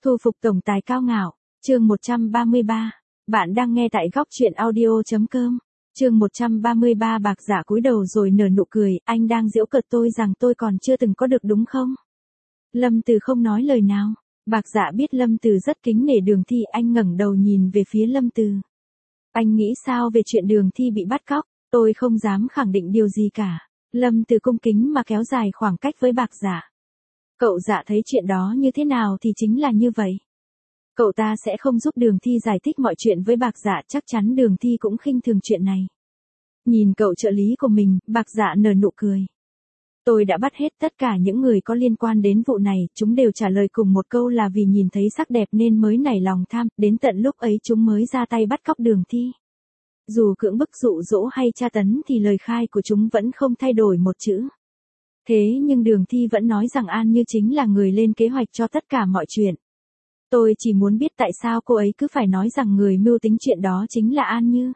Thu phục tổng tài cao ngạo, chương 133. Bạn đang nghe tại góc truyện audio.com. Chương 133 bạc dạ cúi đầu rồi nở nụ cười, anh đang giễu cợt tôi rằng tôi còn chưa từng có được đúng không? Lâm Từ không nói lời nào. Bạc dạ biết Lâm Từ rất kính nể Đường Thi, anh ngẩng đầu nhìn về phía Lâm Từ. Anh nghĩ sao về chuyện Đường Thi bị bắt cóc? Tôi không dám khẳng định điều gì cả. Lâm Từ cung kính mà kéo dài khoảng cách với bạc dạ. Cậu dạ thấy chuyện đó như thế nào thì chính là như vậy. Cậu ta sẽ không giúp Đường Thi giải thích mọi chuyện với bạc dạ, chắc chắn Đường Thi cũng khinh thường chuyện này. Nhìn cậu trợ lý của mình, bạc dạ nở nụ cười. Tôi đã bắt hết tất cả những người có liên quan đến vụ này, chúng đều trả lời cùng một câu là vì nhìn thấy sắc đẹp nên mới nảy lòng tham, đến tận lúc ấy chúng mới ra tay bắt cóc Đường Thi. Dù cưỡng bức dụ dỗ hay tra tấn thì lời khai của chúng vẫn không thay đổi một chữ. Thế nhưng Đường Thi vẫn nói rằng An Như chính là người lên kế hoạch cho tất cả mọi chuyện. Tôi chỉ muốn biết tại sao cô ấy cứ phải nói rằng người mưu tính chuyện đó chính là An Như.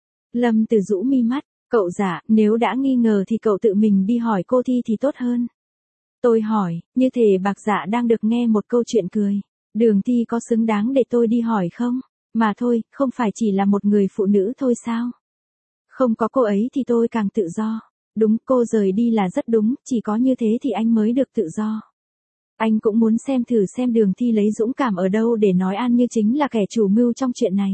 Lâm Từ rũ mi mắt, cậu dạ, nếu đã nghi ngờ thì cậu tự mình đi hỏi cô Thi thì tốt hơn. Tôi hỏi, như thể bạc dạ đang được nghe một câu chuyện cười. Đường Thi có xứng đáng để tôi đi hỏi không? Mà thôi, không phải chỉ là một người phụ nữ thôi sao? Không có cô ấy thì tôi càng tự do. Đúng, cô rời đi là rất đúng, chỉ có như thế thì anh mới được tự do. Anh cũng muốn xem thử xem Đường Thi lấy dũng cảm ở đâu để nói An Như chính là kẻ chủ mưu trong chuyện này.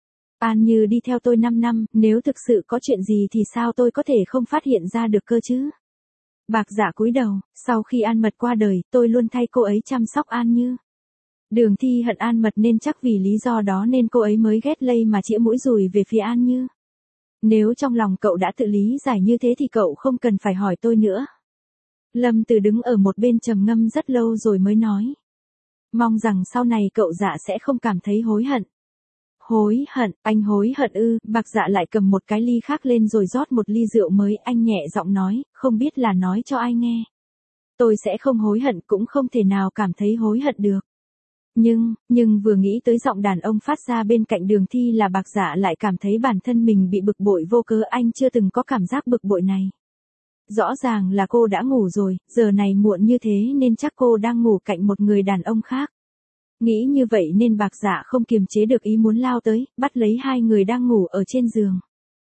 An Như đi theo tôi 5 năm, nếu thực sự có chuyện gì thì sao tôi có thể không phát hiện ra được cơ chứ? Bạc dạ cúi đầu, sau khi An Mật qua đời, tôi luôn thay cô ấy chăm sóc An Như. Đường Thi hận An Mật nên chắc vì lý do đó nên cô ấy mới ghét lây mà chĩa mũi dùi về phía An Như. Nếu trong lòng cậu đã tự lý giải như thế thì cậu không cần phải hỏi tôi nữa. Lâm Từ đứng ở một bên trầm ngâm rất lâu rồi mới nói. Mong rằng sau này cậu dạ sẽ không cảm thấy hối hận. Hối hận, anh hối hận ư? Bạc dạ lại cầm một cái ly khác lên rồi rót một ly rượu mới, anh nhẹ giọng nói, không biết là nói cho ai nghe. Tôi sẽ không hối hận, cũng không thể nào cảm thấy hối hận được. Nhưng vừa nghĩ tới giọng đàn ông phát ra bên cạnh Đường Thi là bạc dạ lại cảm thấy bản thân mình bị bực bội vô cớ, anh chưa từng có cảm giác bực bội này. Rõ ràng là cô đã ngủ rồi, giờ này muộn như thế nên chắc cô đang ngủ cạnh một người đàn ông khác. Nghĩ như vậy nên bạc dạ không kiềm chế được ý muốn lao tới, bắt lấy hai người đang ngủ ở trên giường.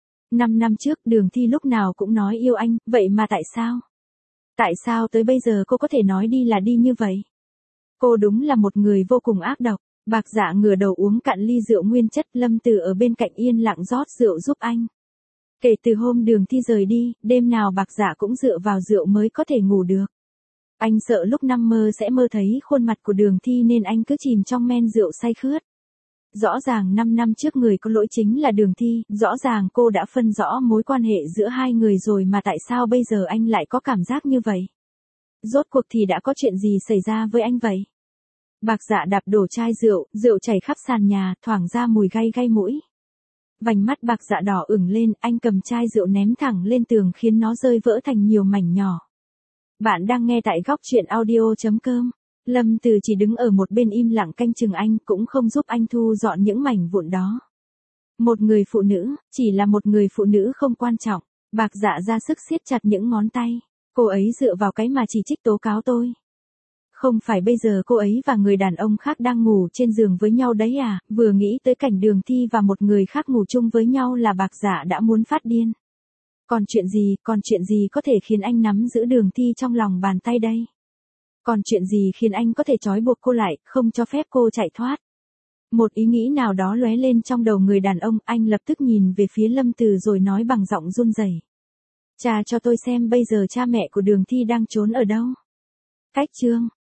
5 năm trước Đường Thi lúc nào cũng nói yêu anh, vậy mà tại sao? Tại sao tới bây giờ cô có thể nói đi là đi như vậy? Cô đúng là một người vô cùng ác độc. Bạc dạ ngửa đầu uống cạn ly rượu nguyên chất, Lâm Từ ở bên cạnh yên lặng rót rượu giúp anh. Kể từ hôm Đường Thi rời đi, đêm nào bạc dạ cũng dựa vào rượu mới có thể ngủ được. Anh sợ lúc nằm mơ sẽ mơ thấy khuôn mặt của Đường Thi nên anh cứ chìm trong men rượu say khướt. Rõ ràng 5 năm trước người có lỗi chính là Đường Thi, rõ ràng cô đã phân rõ mối quan hệ giữa hai người rồi mà tại sao bây giờ anh lại có cảm giác như vậy? Rốt cuộc thì đã có chuyện gì xảy ra với anh vậy? Bạc dạ đạp đổ chai rượu, rượu chảy khắp sàn nhà, thoảng ra mùi gay gay mũi. Vành mắt bạc dạ đỏ ửng lên, anh cầm chai rượu ném thẳng lên tường khiến nó rơi vỡ thành nhiều mảnh nhỏ. Bạn đang nghe tại góc truyện audio.com. Lâm Từ chỉ đứng ở một bên im lặng canh chừng anh, cũng không giúp anh thu dọn những mảnh vụn đó. Một người phụ nữ, chỉ là một người phụ nữ không quan trọng. Bạc dạ ra sức siết chặt những ngón tay. Cô ấy dựa vào cái mà chỉ trích tố cáo tôi. Không phải bây giờ cô ấy và người đàn ông khác đang ngủ trên giường với nhau đấy à? Vừa nghĩ tới cảnh Đường Thi và một người khác ngủ chung với nhau là bạc dạ đã muốn phát điên. Còn chuyện gì có thể khiến anh nắm giữ Đường Thi trong lòng bàn tay đây? Còn chuyện gì khiến anh có thể trói buộc cô lại, không cho phép cô chạy thoát? Một ý nghĩ nào đó lóe lên trong đầu người đàn ông, anh lập tức nhìn về phía Lâm Từ rồi nói bằng giọng run rẩy. Cha cho tôi xem bây giờ cha mẹ của Đường Thi đang trốn ở đâu? Cách chương